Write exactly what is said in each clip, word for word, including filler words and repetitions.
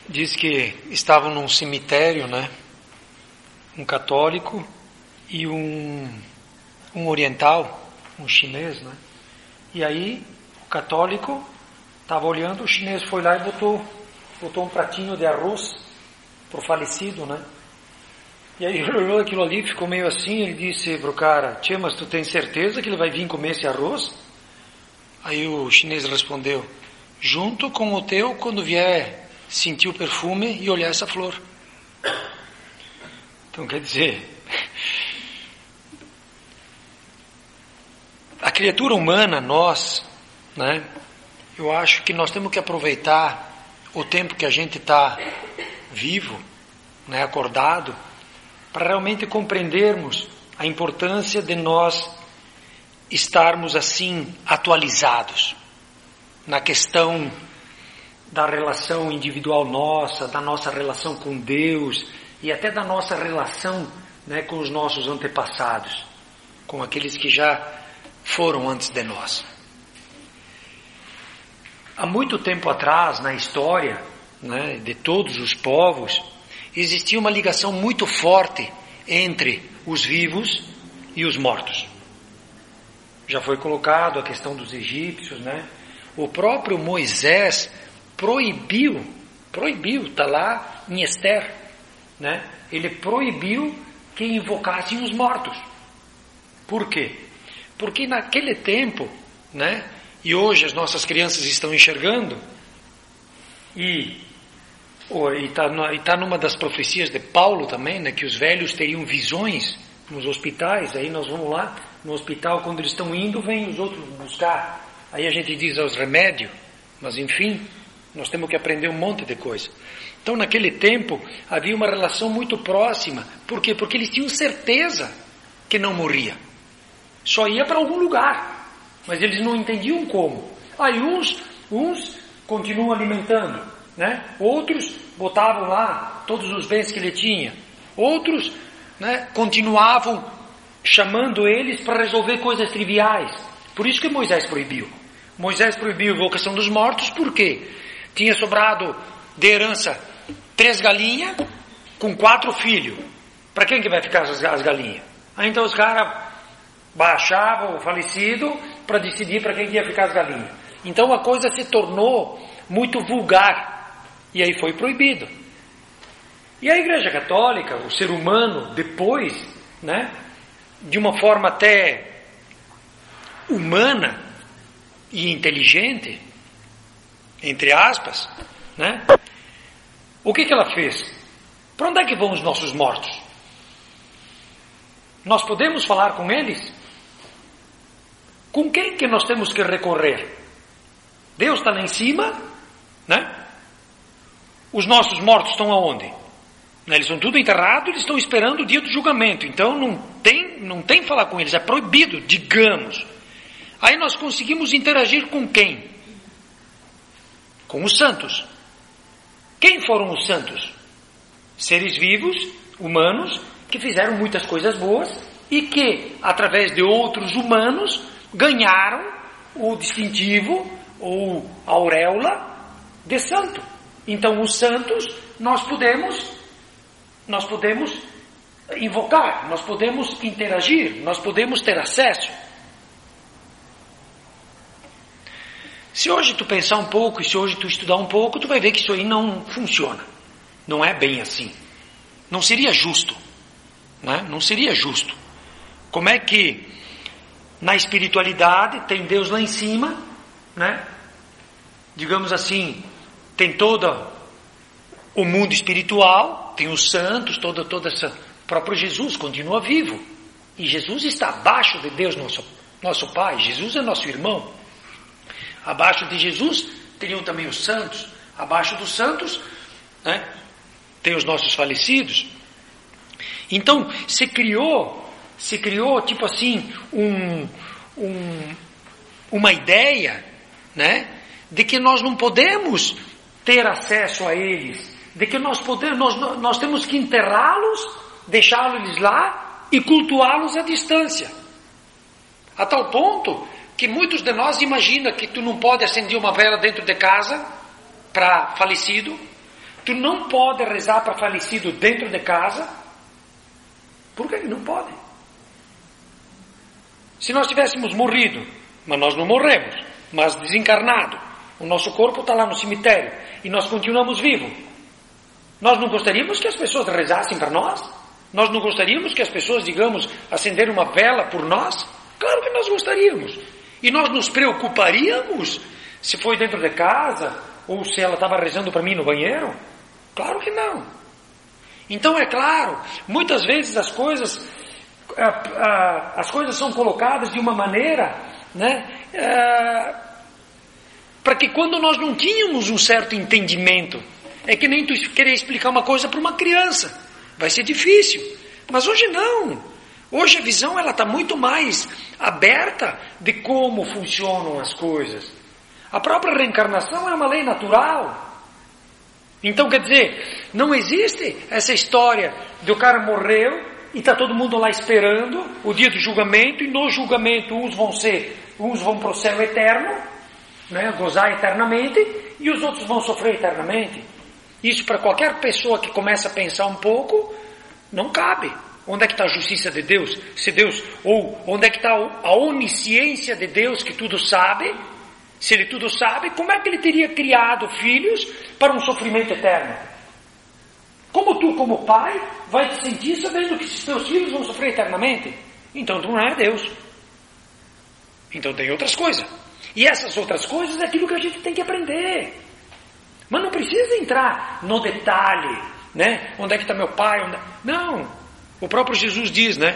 diz que estavam num cemitério, né? Um católico e um, um oriental, um chinês, né? E aí o católico estava olhando, o chinês foi lá e botou, botou um pratinho de arroz pro falecido, né? E aí ele olhou aquilo ali, ficou meio assim, ele disse pro cara: "Tchê, mas tu tem certeza que ele vai vir comer esse arroz?" Aí o chinês respondeu: "Junto com o teu, quando vier sentir o perfume e olhar essa flor." Então, quer dizer, a criatura humana, nós, né? Eu acho que nós temos que aproveitar o tempo que a gente está vivo, né, acordado, para realmente compreendermos a importância de nós estarmos assim atualizados na questão da relação individual nossa, da nossa relação com Deus e até da nossa relação, né, com os nossos antepassados, com aqueles que já foram antes de nós. Há muito tempo atrás, na história, né, de todos os povos, existia uma ligação muito forte entre os vivos e os mortos. Já foi colocado a questão dos egípcios, né? O próprio Moisés proibiu, proibiu, está lá em Esther, né? Ele proibiu que invocassem os mortos. Por quê? Porque naquele tempo, né? E hoje as nossas crianças estão enxergando, e está tá numa das profecias de Paulo também, né? Que os velhos teriam visões nos hospitais. Aí nós vamos lá no hospital, quando eles estão indo, vêm os outros buscar. Aí a gente diz aos remédios, mas enfim, nós temos que aprender um monte de coisa. Então naquele tempo havia uma relação muito próxima. Por quê? Porque eles tinham certeza que não morria. Só ia para algum lugar, mas eles não entendiam como. Aí uns, uns continuam alimentando, né? Outros botavam lá todos os bens que ele tinha. Outros, né, continuavam chamando eles para resolver coisas triviais. Por isso que Moisés proibiu. Moisés proibiu a invocação dos mortos, porque tinha sobrado de herança três galinhas com quatro filhos. Para quem que vai ficar as, as galinhas? Aí então os caras baixavam o falecido para decidir para quem que ia ficar as galinhas. Então a coisa se tornou muito vulgar, e aí foi proibido. E a Igreja Católica, o ser humano, depois, né, de uma forma até humana e inteligente, entre aspas, né, o que que ela fez? Para onde é que vão os nossos mortos? Nós podemos falar com eles? Com quem que nós temos que recorrer? Deus está lá em cima, né? Os nossos mortos estão aonde? Eles estão tudo enterrados, eles estão esperando o dia do julgamento. Então não tem, não tem falar com eles, é proibido, digamos. Aí nós conseguimos interagir com quem? Com os santos. Quem foram os santos? Seres vivos, humanos, que fizeram muitas coisas boas e que, através de outros humanos, ganharam o distintivo ou a auréola de santo. Então os santos nós podemos nós podemos invocar, nós podemos interagir, nós podemos ter acesso. Se hoje tu pensar um pouco e se hoje tu estudar um pouco, tu vai ver que isso aí não funciona. Não é bem assim. Não seria justo, né? Não seria justo. Como é que na espiritualidade tem Deus lá em cima, né? Digamos assim, tem todo o mundo espiritual, tem os santos, toda, toda essa... O próprio Jesus continua vivo. E Jesus está abaixo de Deus, nosso, nosso Pai. Jesus é nosso irmão. Abaixo de Jesus teriam também os santos. Abaixo dos santos, né, tem os nossos falecidos. Então, se criou, se criou tipo assim, um, um, uma ideia, né, de que nós não podemos ter acesso a eles, de que nós podemos, nós, nós temos que enterrá-los, deixá-los lá e cultuá-los à distância. A tal ponto que muitos de nós imaginam que tu não pode acender uma vela dentro de casa para falecido, Tu não pode rezar para falecido dentro de casa. Por que não pode? Se nós tivéssemos morrido, mas nós não morremos, mas desencarnado, o nosso corpo está lá no cemitério e nós continuamos vivos, nós não gostaríamos que as pessoas rezassem para nós? Nós não gostaríamos que as pessoas, digamos, acenderem uma vela por nós? Claro que nós gostaríamos. E nós nos preocuparíamos se foi dentro de casa ou se ela estava rezando para mim no banheiro? Claro que não. Então é claro, muitas vezes as coisas, as coisas são colocadas de uma maneira, né, para que quando nós não tínhamos um certo entendimento, é que nem tu querer explicar uma coisa para uma criança, vai ser difícil. Mas hoje não. Hoje a visão ela está muito mais aberta de como funcionam as coisas. A própria reencarnação é uma lei natural. Então quer dizer, não existe essa história de o cara morreu e está todo mundo lá esperando o dia do julgamento, e no julgamento uns vão ser, uns vão para o céu eterno, né, gozar eternamente, e os outros vão sofrer eternamente. Isso para qualquer pessoa que começa a pensar um pouco, não cabe. Onde é que está a justiça de Deus? Se Deus, ou onde é que está a onisciência de Deus que tudo sabe? Se Ele tudo sabe, como é que Ele teria criado filhos para um sofrimento eterno? Como tu, como pai, vai te sentir sabendo que os teus filhos vão sofrer eternamente? Então tu não é Deus. Então tem outras coisas. E essas outras coisas é aquilo que a gente tem que aprender. Mas não precisa entrar no detalhe, né? Onde é que está meu pai? Onde... Não. O próprio Jesus diz, né?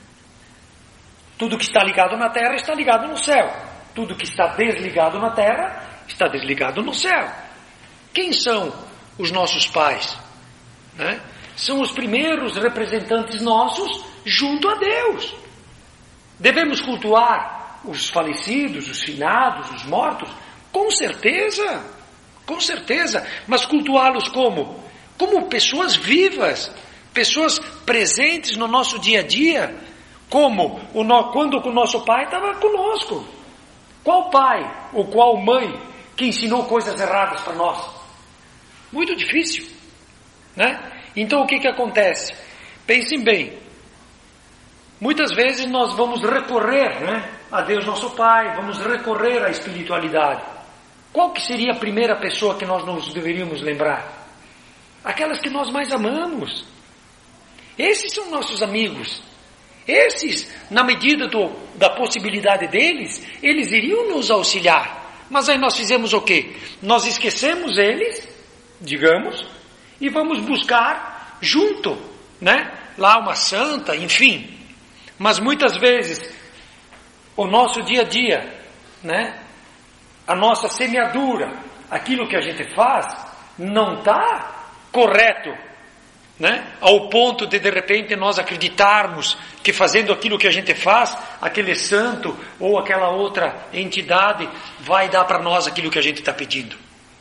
Tudo que está ligado na terra está ligado no céu. Tudo que está desligado na terra está desligado no céu. Quem são os nossos pais? Né? São os primeiros representantes nossos junto a Deus. Devemos cultuar os falecidos, os finados, os mortos? Com certeza, com certeza. Mas cultuá-los como? Como pessoas vivas, pessoas presentes no nosso dia a dia, como o no, quando o nosso pai estava conosco. Qual pai ou qual mãe que ensinou coisas erradas para nós? Muito difícil, né? Então o que que acontece? Pensem bem. Muitas vezes nós vamos recorrer, né, a Deus nosso Pai, vamos recorrer à espiritualidade. Qual que seria a primeira pessoa que nós nos deveríamos lembrar? Aquelas que nós mais amamos. Esses são nossos amigos. Esses, na medida do, da possibilidade deles, eles iriam nos auxiliar. Mas aí nós fizemos o quê? Nós esquecemos eles, digamos, e vamos buscar junto, né? Lá uma santa, enfim. Mas muitas vezes, o nosso dia a dia, né? A nossa semeadura, aquilo que a gente faz, não está correto, né? Ao ponto de de repente nós acreditarmos que fazendo aquilo que a gente faz, aquele santo ou aquela outra entidade vai dar para nós aquilo que a gente está pedindo.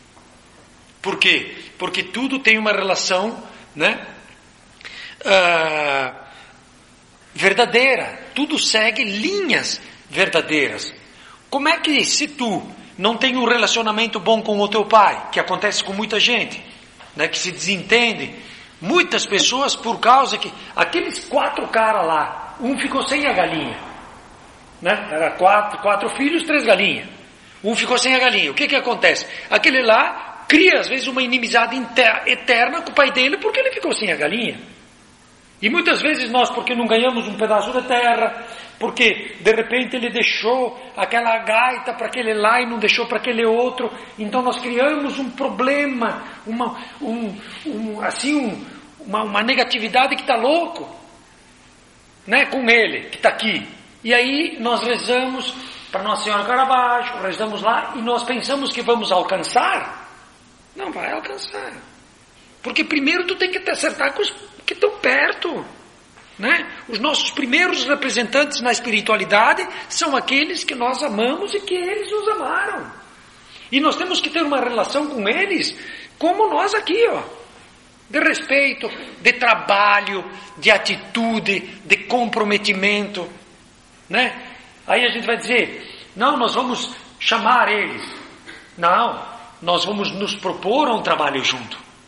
Por quê? Porque tudo tem uma relação, né, uh, verdadeira, tudo segue linhas verdadeiras. Como é que se tu não tem um relacionamento bom com o teu pai, que acontece com muita gente, né, que se desentende, muitas pessoas por causa que aqueles quatro caras lá, um ficou sem a galinha, né? Era quatro, quatro filhos, três galinhas. Um ficou sem a galinha. O que que acontece? Aquele lá cria às vezes uma inimizade eterna com o pai dele porque ele ficou sem a galinha. E muitas vezes nós, porque não ganhamos um pedaço de terra, porque de repente ele deixou aquela gaita para aquele lá e não deixou para aquele outro, então nós criamos um problema, uma, um, um, assim, um, uma, uma negatividade que está louco, né, com ele, que está aqui. E aí nós rezamos para Nossa Senhora Caravaggio, rezamos lá e nós pensamos que vamos alcançar. Não vai alcançar. Porque primeiro tu tem que te acertar com os que estão perto, né? Os nossos primeiros representantes na espiritualidade são aqueles que nós amamos e que eles nos amaram. E nós temos que ter uma relação com eles como nós aqui, ó, de respeito, de trabalho, de atitude, de comprometimento, né? Aí a gente vai dizer, não, nós vamos chamar eles. Não, nós vamos nos propor a um trabalho junto.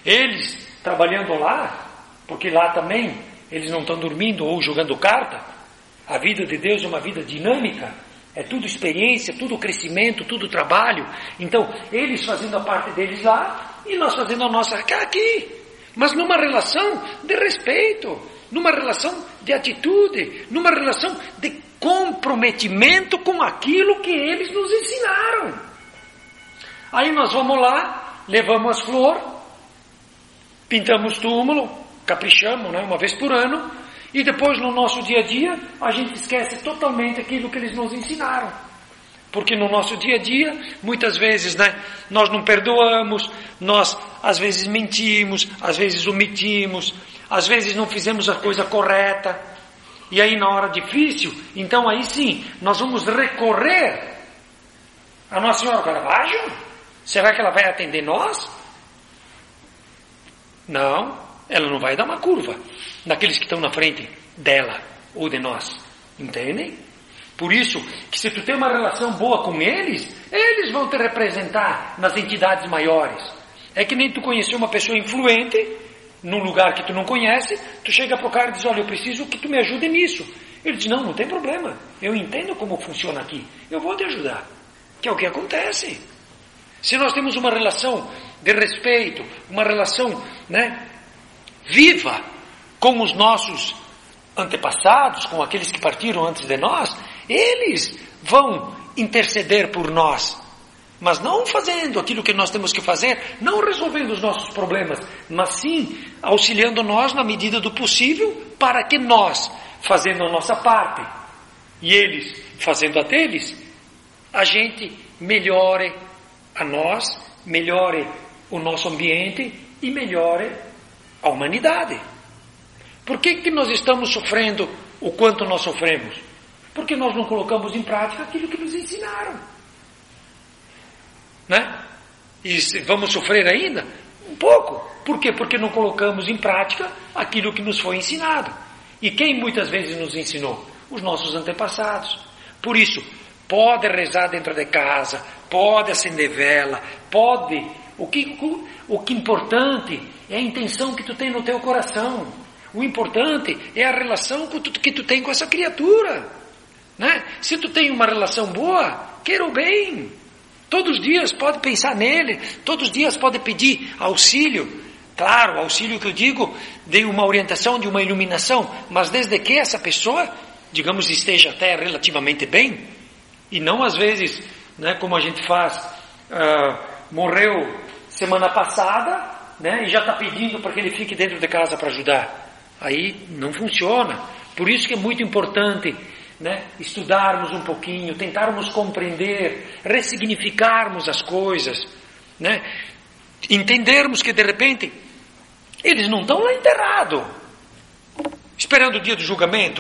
Eles trabalhando lá, porque lá também eles não estão dormindo ou jogando carta. A vida de Deus é uma vida dinâmica, é tudo experiência, tudo crescimento, tudo trabalho. Então, eles fazendo a parte deles lá e nós fazendo a nossa aqui. Mas numa relação de respeito, numa relação de atitude, numa relação de comprometimento com aquilo que eles nos ensinaram. Aí nós vamos lá, levamos as flores, pintamos túmulo, caprichamos, né, uma vez por ano, e depois no nosso dia a dia a gente esquece totalmente aquilo que eles nos ensinaram. Porque no nosso dia a dia, muitas vezes, né, nós não perdoamos, nós às vezes mentimos, às vezes omitimos, às vezes não fizemos a coisa correta. E aí na hora difícil, então aí sim, nós vamos recorrer a Nossa Senhora Caravaggio. Será que ela vai atender nós? Não, ela não vai dar uma curva naqueles que estão na frente dela ou de nós. Entendem? Por isso, que se tu tem uma relação boa com eles, eles vão te representar nas entidades maiores. É que nem tu conhecer uma pessoa influente num lugar que tu não conhece, tu chega pro cara e diz, olha, eu preciso que tu me ajude nisso. Ele diz, não, não tem problema, eu entendo como funciona aqui, eu vou te ajudar. Que é o que acontece. Se nós temos uma relação de respeito, uma relação, né, viva com os nossos antepassados, com aqueles que partiram antes de nós, eles vão interceder por nós, mas não fazendo aquilo que nós temos que fazer, não resolvendo os nossos problemas, mas sim auxiliando nós na medida do possível, para que nós, fazendo a nossa parte, e eles fazendo a deles, a gente melhore a nós, melhore o nosso ambiente e melhore a humanidade. Por que que nós estamos sofrendo o quanto nós sofremos? Porque nós não colocamos em prática aquilo que nos ensinaram. Né? E vamos sofrer ainda? Um pouco. Por quê? Porque não colocamos em prática aquilo que nos foi ensinado. E quem muitas vezes nos ensinou? Os nossos antepassados. Por isso, pode rezar dentro de casa, pode acender vela, pode. O que, o que é importante é a intenção que tu tem no teu coração. O importante é a relação que tu, que tu tem com essa criatura. Né? Se tu tem uma relação boa, queira o bem. Todos os dias pode pensar nele, todos os dias pode pedir auxílio. Claro, auxílio que eu digo, de uma orientação, de uma iluminação, mas desde que essa pessoa, digamos, esteja até relativamente bem, e não às vezes, né, como a gente faz, uh, morreu semana passada, né, e já está pedindo para que ele fique dentro de casa para ajudar. Aí não funciona. Por isso que é muito importante, né, estudarmos um pouquinho, tentarmos compreender, ressignificarmos as coisas, né, entendermos que de repente eles não estão lá enterrados, esperando o dia do julgamento.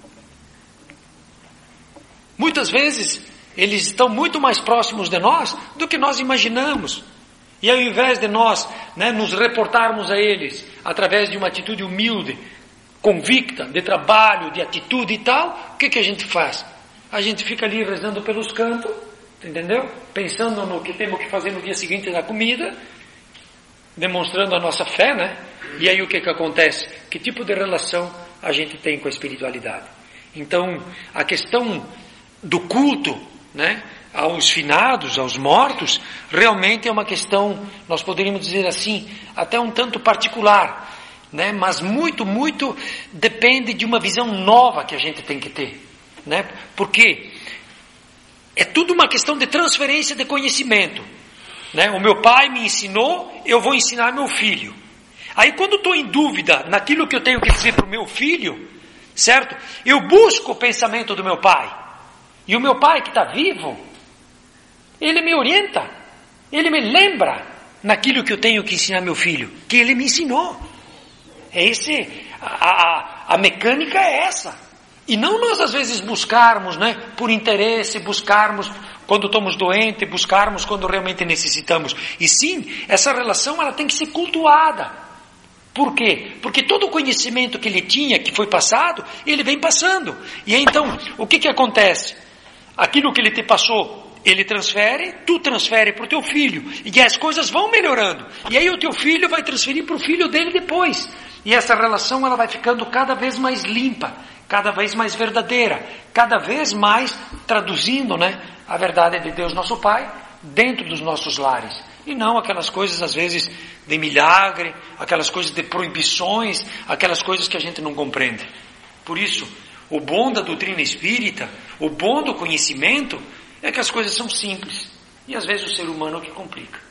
Muitas vezes eles estão muito mais próximos de nós do que nós imaginamos. E ao invés de nós, né, nos reportarmos a eles através de uma atitude humilde, convicta, de trabalho, de atitude e tal, o que, que a gente faz? A gente fica ali rezando pelos cantos, entendeu? Pensando no que temos que fazer no dia seguinte da comida, demonstrando a nossa fé, né? E aí o que, que acontece? Que tipo de relação a gente tem com a espiritualidade? Então, a questão do culto, né, aos finados, aos mortos, realmente é uma questão, nós poderíamos dizer assim, até um tanto particular, né? Mas muito, muito depende de uma visão nova que a gente tem que ter, né? Porque é tudo uma questão de transferência de conhecimento, né? O meu pai me ensinou, eu vou ensinar meu filho. Aí quando estou em dúvida naquilo que eu tenho que dizer para o meu filho, certo? Eu busco o pensamento do meu pai. E o meu pai que está vivo, ele me orienta, ele me lembra naquilo que eu tenho que ensinar meu filho, que ele me ensinou. É esse, a, a, a mecânica é essa. E não nós às vezes buscarmos, né, por interesse, buscarmos quando estamos doentes, buscarmos quando realmente necessitamos. E sim, essa relação ela tem que ser cultuada. Por quê? Porque todo o conhecimento que ele tinha, que foi passado, ele vem passando. E então, o que que acontece? Aquilo que ele te passou Ele transfere, tu transfere para o teu filho, e as coisas vão melhorando, e aí o teu filho vai transferir para o filho dele depois, e essa relação ela vai ficando cada vez mais limpa, cada vez mais verdadeira, cada vez mais traduzindo, né, a verdade de Deus nosso Pai dentro dos nossos lares, e não aquelas coisas às vezes de milagre, aquelas coisas de proibições, aquelas coisas que a gente não compreende. Por isso, o bom da doutrina espírita, o bom do conhecimento, é que as coisas são simples, e às vezes o ser humano é o que complica.